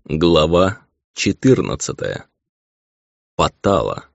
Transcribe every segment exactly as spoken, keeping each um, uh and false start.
Глава четырнадцатая. Потала.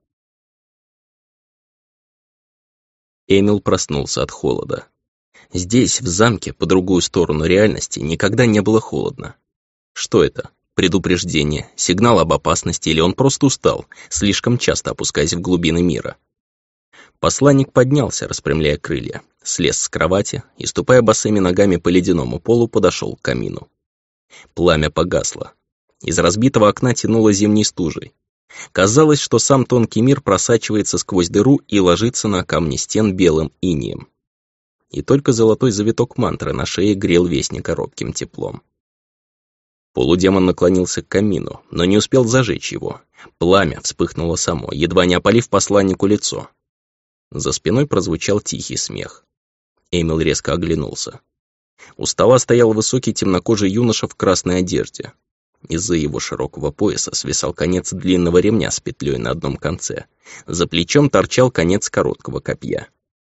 Эмил проснулся от холода. Здесь, в замке, по другую сторону реальности, никогда не было холодно. Что это? Предупреждение, сигнал об опасности, или он просто устал, слишком часто опускаясь в глубины мира? Посланник поднялся, распрямляя крылья, слез с кровати и, ступая босыми ногами по ледяному полу, подошел к камину. Пламя погасло. Из разбитого окна тянуло зимней стужей. Казалось, что сам тонкий мир просачивается сквозь дыру и ложится на камни стен белым инеем. И только золотой завиток мантры на шее грел вестника робким теплом. Полудемон наклонился к камину, но не успел зажечь его. Пламя вспыхнуло само, едва не опалив посланнику лицо. За спиной прозвучал тихий смех. Эмил резко оглянулся. У стола стоял высокий темнокожий юноша в красной одежде. Из-за его широкого пояса свисал конец длинного ремня с петлей на одном конце. За плечом торчал конец короткого копья.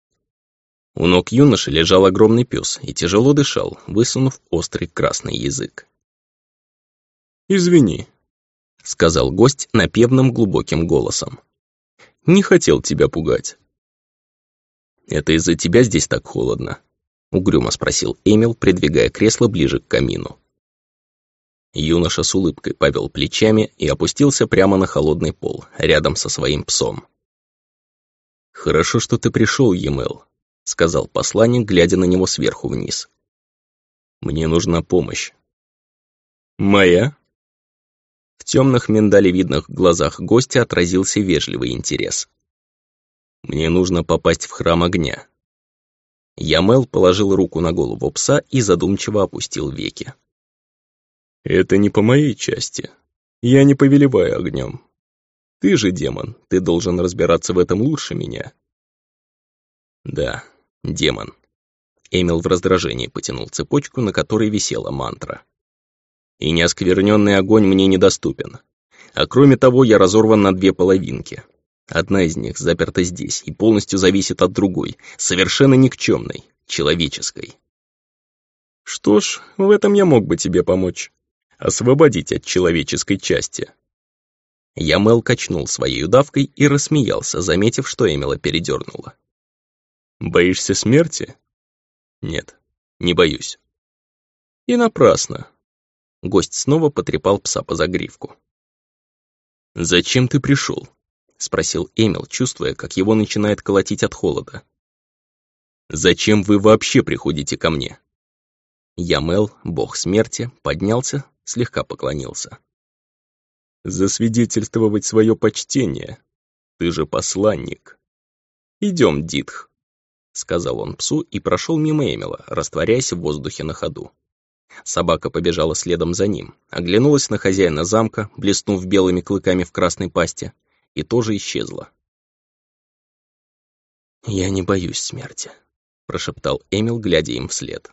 У ног юноши лежал огромный пес и тяжело дышал, высунув острый красный язык. «Извини», — сказал гость напевным глубоким голосом. «Не хотел тебя пугать». «Это из-за тебя здесь так холодно?» — угрюмо спросил Эмил, придвигая кресло ближе к камину. Юноша с улыбкой повел плечами и опустился прямо на холодный пол, рядом со своим псом. «Хорошо, что ты пришел, Емел», — сказал посланник, глядя на него сверху вниз. «Мне нужна помощь». «Моя?» В темных миндалевидных глазах гостя отразился вежливый интерес. «Мне нужно попасть в храм огня». Ямел положил руку на голову пса и задумчиво опустил веки. «Это не по моей части. Я не повелеваю огнем. Ты же демон, ты должен разбираться в этом лучше меня». «Да, демон». Эмил в раздражении потянул цепочку, на которой висела мантра. «И неоскверненный огонь мне недоступен. А кроме того, я разорван на две половинки. Одна из них заперта здесь и полностью зависит от другой, совершенно никчемной, человеческой». «Что ж, в этом я мог бы тебе помочь. Освободить от человеческой части». Ямел качнул своей удавкой и рассмеялся, заметив, что Эмила передернула. «Боишься смерти?» «Нет, не боюсь». «И напрасно». Гость снова потрепал пса по загривку. «Зачем ты пришел?» — спросил Эмил, чувствуя, как его начинает колотить от холода. «Зачем вы вообще приходите ко мне?» Ямел, бог смерти, поднялся, слегка поклонился. «Засвидетельствовать свое почтение. Ты же посланник. Идем, Дитх», — сказал он псу и прошел мимо Эмила, растворяясь в воздухе на ходу. Собака побежала следом за ним, оглянулась на хозяина замка, блеснув белыми клыками в красной пасти, и тоже исчезла. «Я не боюсь смерти», — прошептал Эмил, глядя им вслед.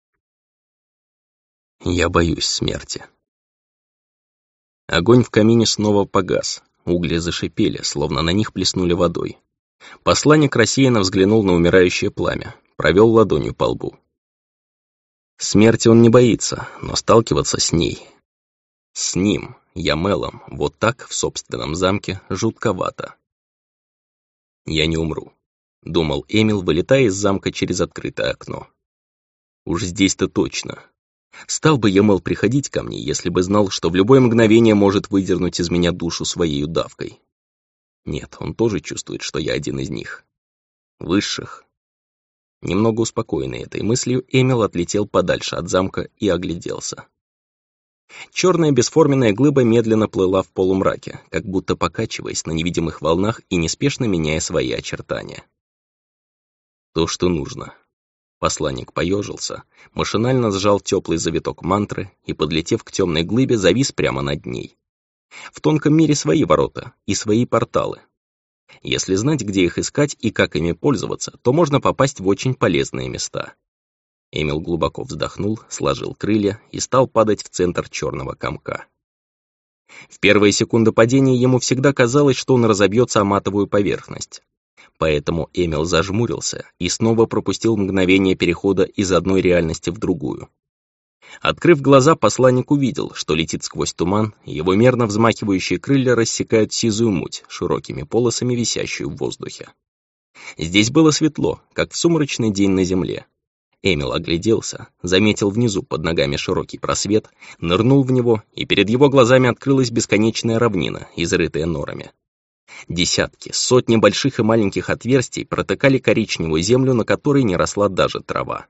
«Я боюсь смерти». Огонь в камине снова погас, угли зашипели, словно на них плеснули водой. Посланник рассеянно взглянул на умирающее пламя, провел ладонью по лбу. Смерти он не боится, но сталкиваться с ней, с ним, Ямелом, вот так, в собственном замке, жутковато. «Я не умру», — думал Эмил, вылетая из замка через открытое окно. «Уж здесь-то точно. Стал бы Ямел приходить ко мне, если бы знал, что в любое мгновение может выдернуть из меня душу своей удавкой. Нет, он тоже чувствует, что я один из них. Высших». Немного успокоенный этой мыслью, Эмил отлетел подальше от замка и огляделся. Черная бесформенная глыба медленно плыла в полумраке, как будто покачиваясь на невидимых волнах и неспешно меняя свои очертания. То, что нужно. Посланник поежился, машинально сжал теплый завиток мантры и, подлетев к темной глыбе, завис прямо над ней. В тонком мире свои ворота и свои порталы. Если знать, где их искать и как ими пользоваться, то можно попасть в очень полезные места. Эмил глубоко вздохнул, сложил крылья и стал падать в центр черного комка. В первые секунды падения ему всегда казалось, что он разобьется о матовую поверхность. Поэтому Эмил зажмурился и снова пропустил мгновение перехода из одной реальности в другую. Открыв глаза, посланник увидел, что летит сквозь туман, и его мерно взмахивающие крылья рассекают сизую муть, широкими полосами висящую в воздухе. Здесь было светло, как в сумрачный день на земле. Эмил огляделся, заметил внизу под ногами широкий просвет, нырнул в него, и перед его глазами открылась бесконечная равнина, изрытая норами. Десятки, сотни больших и маленьких отверстий протыкали коричневую землю, на которой не росла даже трава.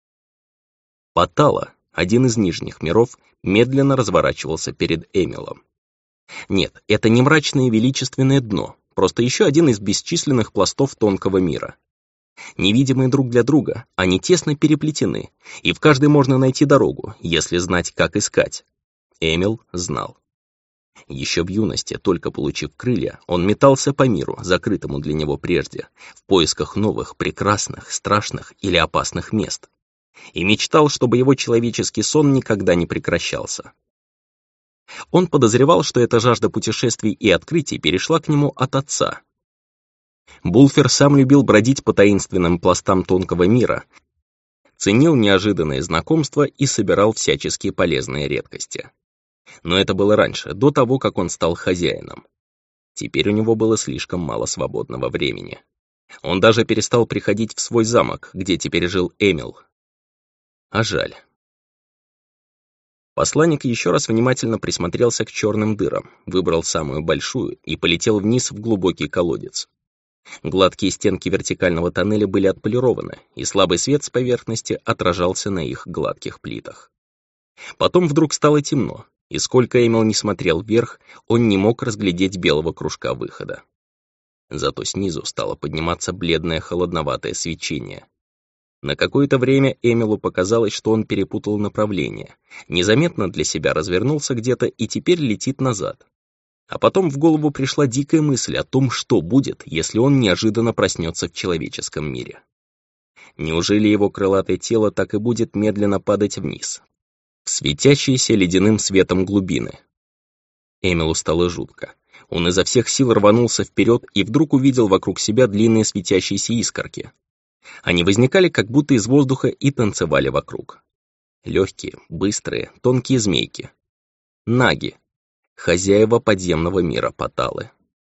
Патала, один из нижних миров, медленно разворачивался перед Эмилом. Нет, это не мрачное и величественное дно, просто еще один из бесчисленных пластов тонкого мира. Невидимые друг для друга, они тесно переплетены, и в каждой можно найти дорогу, если знать, как искать. Эмил знал. Еще в юности, только получив крылья, он метался по миру, закрытому для него прежде, в поисках новых, прекрасных, страшных или опасных мест. И мечтал, чтобы его человеческий сон никогда не прекращался. Он подозревал, что эта жажда путешествий и открытий перешла к нему от отца. Булфер сам любил бродить по таинственным пластам тонкого мира, ценил неожиданные знакомства и собирал всяческие полезные редкости. Но это было раньше, до того, как он стал хозяином. Теперь у него было слишком мало свободного времени. Он даже перестал приходить в свой замок, где теперь жил Эмил. А жаль. Посланник еще раз внимательно присмотрелся к черным дырам, выбрал самую большую и полетел вниз в глубокий колодец. Гладкие стенки вертикального тоннеля были отполированы, и слабый свет с поверхности отражался на их гладких плитах. Потом вдруг стало темно, и сколько Эмил не смотрел вверх, он не мог разглядеть белого кружка выхода. Зато снизу стало подниматься бледное холодноватое свечение. На какое-то время Эмилу показалось, что он перепутал направление, незаметно для себя развернулся где-то и теперь летит назад. А потом в голову пришла дикая мысль о том, что будет, если он неожиданно проснется в человеческом мире. Неужели его крылатое тело так и будет медленно падать вниз, в светящиеся ледяным светом глубины? Эмилу стало жутко. Он изо всех сил рванулся вперед и вдруг увидел вокруг себя длинные светящиеся искорки. Они возникали как будто из воздуха и танцевали вокруг. Легкие, быстрые, тонкие змейки. Наги. Хозяева подземного мира Паталы.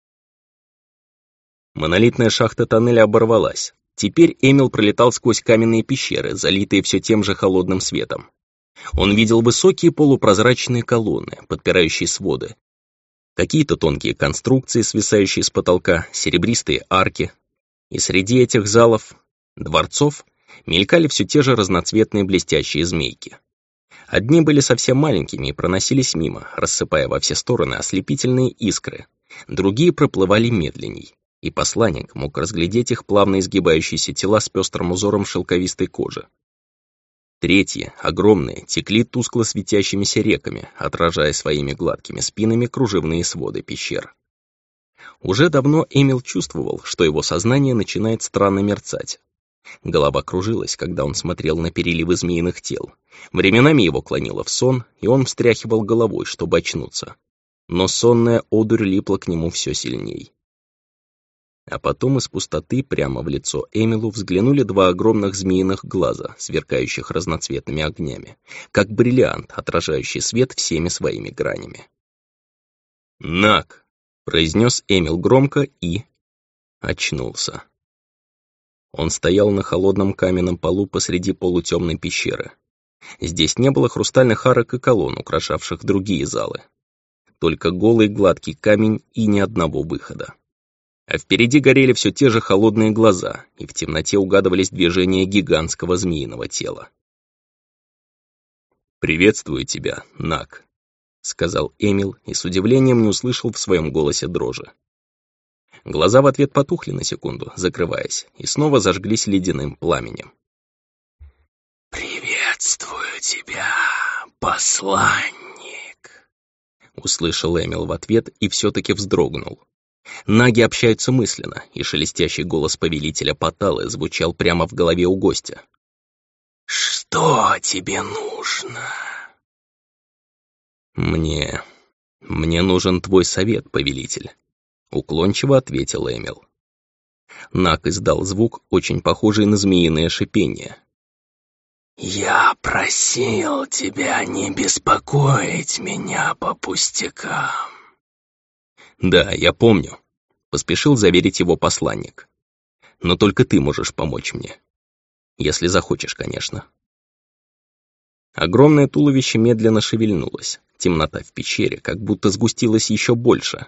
Монолитная шахта тоннеля оборвалась. Теперь Эмил пролетал сквозь каменные пещеры, залитые все тем же холодным светом. Он видел высокие полупрозрачные колонны, подпирающие своды. Какие-то тонкие конструкции, свисающие с потолка, серебристые арки. И среди этих залов, дворцов, мелькали все те же разноцветные блестящие змейки. Одни были совсем маленькими и проносились мимо, рассыпая во все стороны ослепительные искры. Другие проплывали медленней, и посланник мог разглядеть их плавно изгибающиеся тела с пестрым узором шелковистой кожи. Третьи, огромные, текли тускло светящимися реками, отражая своими гладкими спинами кружевные своды пещер. Уже давно Эмил чувствовал, что его сознание начинает странно мерцать. Голова кружилась, когда он смотрел на переливы змеиных тел. Временами его клонило в сон, и он встряхивал головой, чтобы очнуться. Но сонная одурь липла к нему все сильней. А потом из пустоты прямо в лицо Эмилу взглянули два огромных змеиных глаза, сверкающих разноцветными огнями, как бриллиант, отражающий свет всеми своими гранями. «Наг!» — произнес Эмил громко и... очнулся. Он стоял на холодном каменном полу посреди полутемной пещеры. Здесь не было хрустальных арок и колонн, украшавших другие залы. Только голый гладкий камень и ни одного выхода. А впереди горели все те же холодные глаза, и в темноте угадывались движения гигантского змеиного тела. «Приветствую тебя, Наг», — сказал Эмил и с удивлением не услышал в своем голосе дрожи. Глаза в ответ потухли на секунду, закрываясь, и снова зажглись ледяным пламенем. «Приветствую тебя, посланник», — услышал Эмил в ответ и все-таки вздрогнул. Наги общаются мысленно, и шелестящий голос повелителя Паталы звучал прямо в голове у гостя. «Что тебе нужно?» «Мне... мне нужен твой совет, повелитель», — уклончиво ответил Эмил. Наг издал звук, очень похожий на змеиное шипение. «Я просил тебя не беспокоить меня по пустякам». «Да, я помню», — поспешил заверить его посланник. «Но только ты можешь помочь мне. Если захочешь, конечно». Огромное туловище медленно шевельнулось. Темнота в пещере как будто сгустилась еще больше.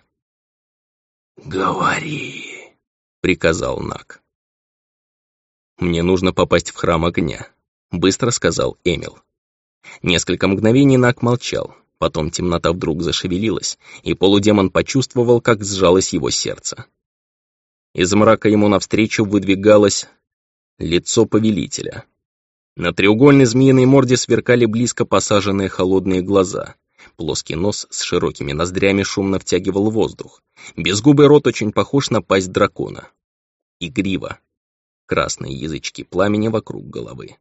«Говори», — приказал Наг. «Мне нужно попасть в храм огня», — быстро сказал Эмил. Несколько мгновений Наг молчал, потом темнота вдруг зашевелилась, и полудемон почувствовал, как сжалось его сердце. Из мрака ему навстречу выдвигалось лицо повелителя. На треугольной змеиной морде сверкали близко посаженные холодные глаза. Плоский нос с широкими ноздрями шумно втягивал воздух. Безгубый рот очень похож на пасть дракона. И грива. Красные язычки пламени вокруг головы.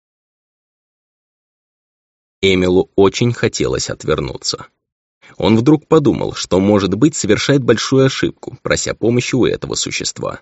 Эмилу очень хотелось отвернуться. Он вдруг подумал, что, может быть, совершает большую ошибку, прося помощи у этого существа.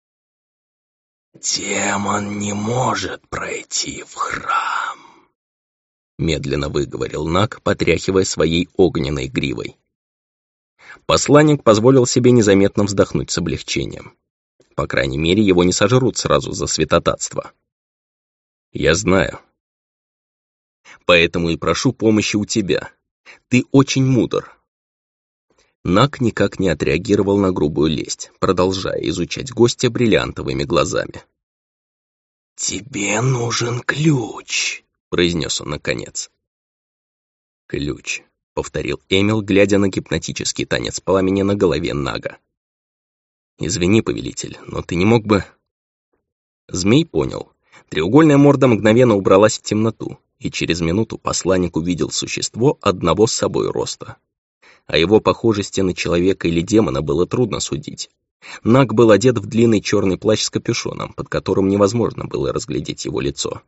«Демон не может пройти в храм», — медленно выговорил Наг, потряхивая своей огненной гривой. Посланник позволил себе незаметно вздохнуть с облегчением. По крайней мере, его не сожрут сразу за святотатство. «Я знаю. Поэтому и прошу помощи у тебя. Ты очень мудр». Наг никак не отреагировал на грубую лесть, продолжая изучать гостя бриллиантовыми глазами. «Тебе нужен ключ», — произнес он наконец. «Ключ», — повторил Эмил, глядя на гипнотический танец пламени на голове Нага. «Извини, повелитель, но ты не мог бы...» Змей понял. Треугольная морда мгновенно убралась в темноту, и через минуту посланник увидел существо одного с собой роста. О его похожести на человека или демона было трудно судить. Наг был одет в длинный черный плащ с капюшоном, под которым невозможно было разглядеть его лицо.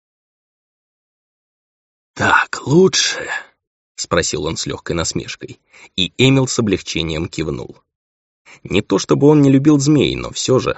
«Так лучше?» — спросил он с легкой насмешкой, и Эмил с облегчением кивнул. Не то чтобы он не любил змей, но все же...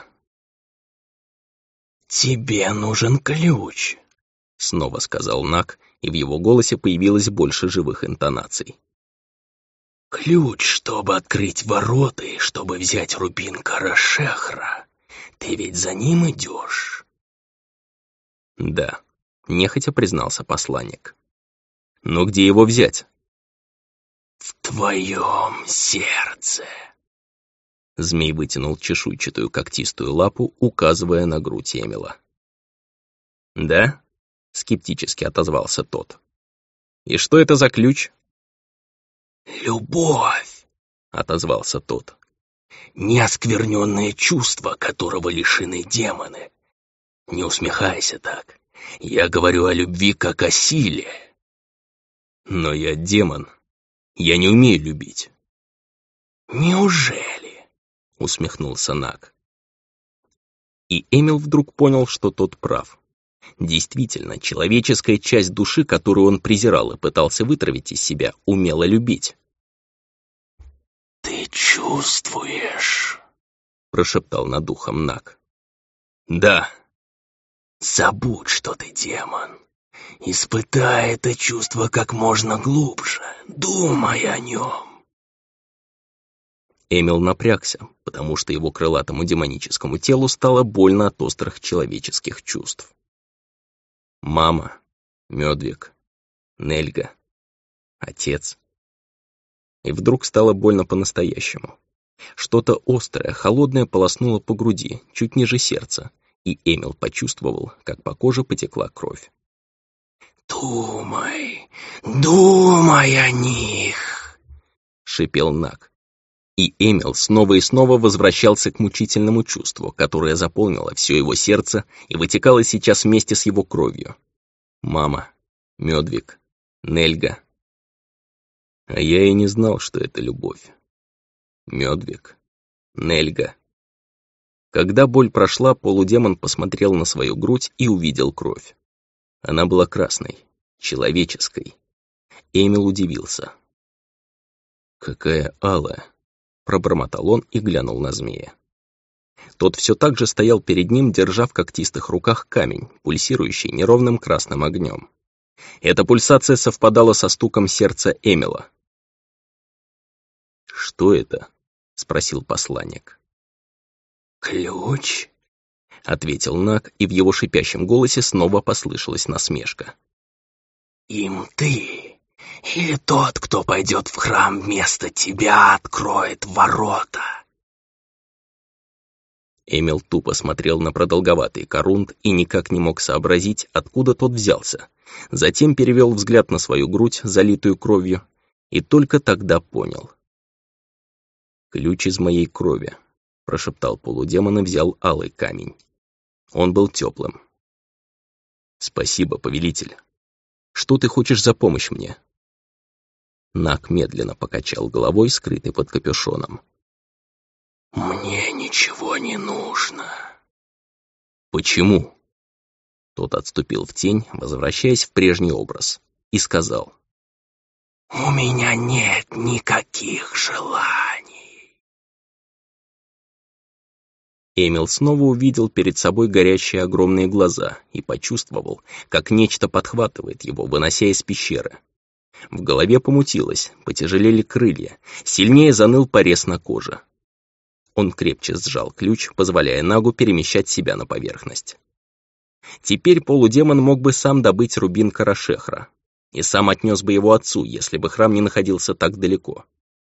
«Тебе нужен ключ», — снова сказал Наг, и в его голосе появилось больше живых интонаций. «Ключ, чтобы открыть ворота и чтобы взять рубин Карашехра. Ты ведь за ним идешь?» «Да», — нехотя признался посланник. «Но где его взять?» «В твоем сердце». Змей вытянул чешуйчатую когтистую лапу, указывая на грудь Эмила. «Да?» — скептически отозвался тот. «И что это за ключ?» «Любовь», — отозвался тот. «Неоскверненное чувство, которого лишены демоны. Не усмехайся так. Я говорю о любви как о силе». «Но я демон. Я не умею любить». «Неужели?» — усмехнулся Наг. И Эмил вдруг понял, что тот прав. Действительно, человеческая часть души, которую он презирал и пытался вытравить из себя, умела любить. «Ты чувствуешь?» — прошептал над ухом Наг. «Да». «Забудь, что ты демон. Испытай это чувство как можно глубже. Думай о нем». Эмил напрягся, потому что его крылатому демоническому телу стало больно от острых человеческих чувств. Мама, Мёдвиг, Нельга, отец. И вдруг стало больно по-настоящему. Что-то острое, холодное полоснуло по груди, чуть ниже сердца, и Эмил почувствовал, как по коже потекла кровь. «Думай, думай о них!» — шипел Наг. И Эмил снова и снова возвращался к мучительному чувству, которое заполнило все его сердце и вытекало сейчас вместе с его кровью. Мама, Мёдвиг, Нельга. А я и не знал, что это любовь. Мёдвиг, Нельга. Когда боль прошла, полудемон посмотрел на свою грудь и увидел кровь. Она была красной, человеческой. Эмил удивился. «Какая алая!» — пробормотал он и глянул на змея. Тот все так же стоял перед ним, держа в когтистых руках камень, пульсирующий неровным красным огнем. Эта пульсация совпадала со стуком сердца Эмила. «Что это?» — спросил посланник. «Ключ?» — ответил Наг, и в его шипящем голосе снова послышалась насмешка. «Им ты или тот, кто пойдет в храм вместо тебя, откроет ворота?» Эмил тупо смотрел на продолговатый корунд и никак не мог сообразить, откуда тот взялся. Затем перевел взгляд на свою грудь, залитую кровью, и только тогда понял. «Ключ из моей крови», — прошептал полудемон и взял алый камень. Он был теплым. «Спасибо, повелитель. Что ты хочешь за помощь мне?» Наг медленно покачал головой, скрытый под капюшоном. «Мне ничего не нужно». «Почему?» Тот отступил в тень, возвращаясь в прежний образ, и сказал. «У меня нет никаких желаний». Эмил снова увидел перед собой горящие огромные глаза и почувствовал, как нечто подхватывает его, вынося из пещеры. В голове помутилось, потяжелели крылья, сильнее заныл порез на коже. Он крепче сжал ключ, позволяя Нагу перемещать себя на поверхность. Теперь полудемон мог бы сам добыть рубин Карашехра и сам отнес бы его отцу, если бы храм не находился так далеко.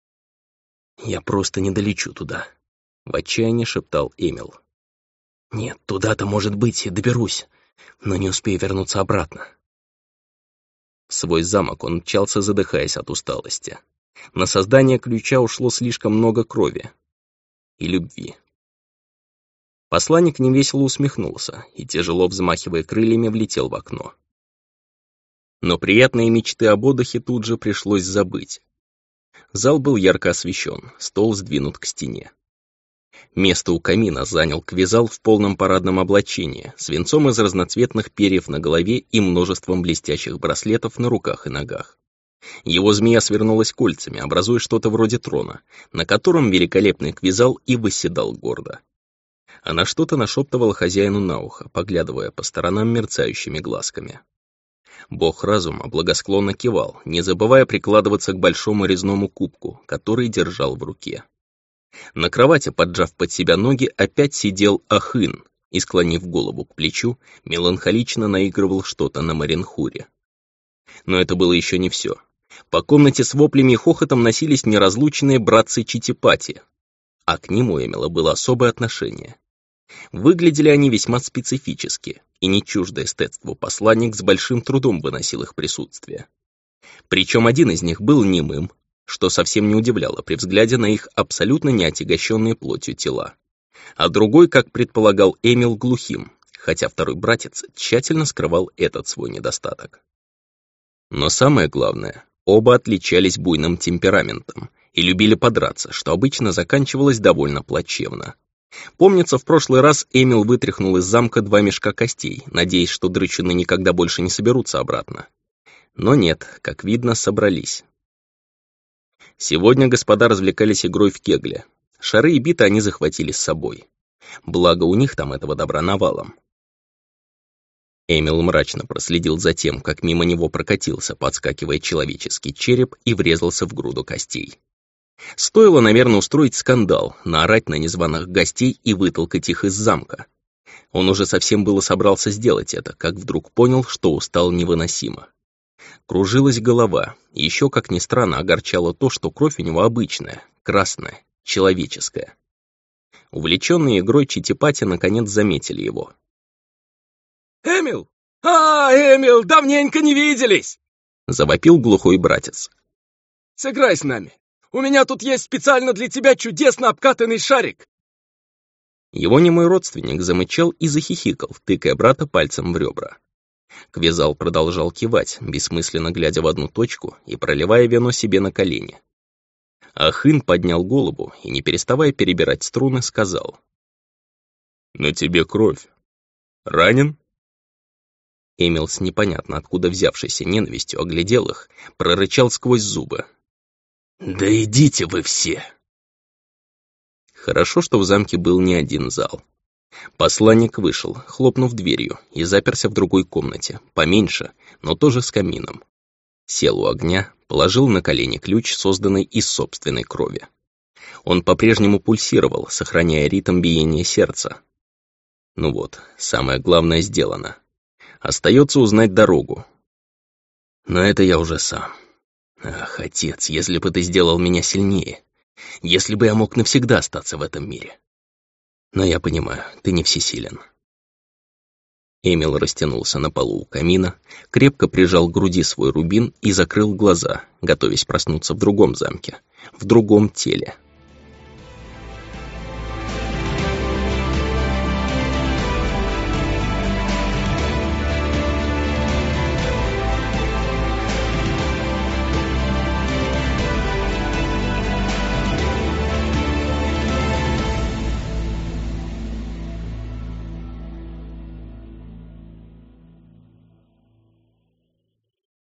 «Я просто не долечу туда», — в отчаянии шептал Эмил. «Нет, туда-то, может быть, и доберусь, но не успею вернуться обратно». В свой замок он мчался, задыхаясь от усталости. На создание ключа ушло слишком много крови и любви. Посланник невесело усмехнулся и, тяжело взмахивая крыльями, влетел в окно. Но приятные мечты об отдыхе тут же пришлось забыть. Зал был ярко освещен, стол сдвинут к стене. Место у камина занял Квизал в полном парадном облачении, с венцом из разноцветных перьев на голове и множеством блестящих браслетов на руках и ногах. Его змея свернулась кольцами, образуя что-то вроде трона, на котором великолепный Квизал и восседал гордо. Она что-то нашептывала хозяину на ухо, поглядывая по сторонам мерцающими глазками. Бог разума благосклонно кивал, не забывая прикладываться к большому резному кубку, который держал в руке. На кровати, поджав под себя ноги, опять сидел Ахын и, склонив голову к плечу, меланхолично наигрывал что-то на маринхуре. Но это было еще не все. По комнате с воплями и хохотом носились неразлучные братцы Читипати, а к нему Эмила было особое отношение. Выглядели они весьма специфически, и не чуждо эстетству посланник с большим трудом выносил их присутствие. Причем один из них был немым, что совсем не удивляло при взгляде на их абсолютно не отягощенные плотью тела. А другой, как предполагал Эмил, глухим, хотя второй братец тщательно скрывал этот свой недостаток. Но самое главное, оба отличались буйным темпераментом и любили подраться, что обычно заканчивалось довольно плачевно. Помнится, в прошлый раз Эмил вытряхнул из замка два мешка костей, надеясь, что драчуны никогда больше не соберутся обратно. Но нет, как видно, собрались. Сегодня господа развлекались игрой в кегле. Шары и биты они захватили с собой. Благо, у них там этого добра навалом. Эмил мрачно проследил за тем, как мимо него прокатился, подскакивая человеческий череп, и врезался в груду костей. Стоило, наверное, устроить скандал, наорать на незваных гостей и вытолкать их из замка. Он уже совсем было собрался сделать это, как вдруг понял, что устал невыносимо. Кружилась голова, и еще, как ни странно, огорчало то, что кровь у него обычная, красная, человеческая. Увлеченные игрой Читипати наконец заметили его. «Эмил! А, Эмил, давненько не виделись!» — завопил глухой братец. «Сыграй с нами! У меня тут есть специально для тебя чудесно обкатанный шарик!» Его немой родственник замычал и захихикал, тыкая брата пальцем в ребра. Квизал продолжал кивать, бессмысленно глядя в одну точку и проливая вино себе на колени. Ахын поднял голову и, не переставая перебирать струны, сказал. «На тебе кровь. Ранен?» Эмил с непонятно откуда взявшейся ненавистью оглядел их, прорычал сквозь зубы. «Да идите вы все!» Хорошо, что в замке был не один зал. Посланник вышел, хлопнув дверью, и заперся в другой комнате, поменьше, но тоже с камином. Сел у огня, положил на колени ключ, созданный из собственной крови. Он по-прежнему пульсировал, сохраняя ритм биения сердца. Ну вот, самое главное сделано. Остается узнать дорогу. Но это я уже сам. Ах, отец, если бы ты сделал меня сильнее. Если бы я мог навсегда остаться в этом мире. Но я понимаю, ты не всесилен. Эмил растянулся на полу у камина, крепко прижал к груди свой рубин и закрыл глаза, готовясь проснуться в другом замке, в другом теле,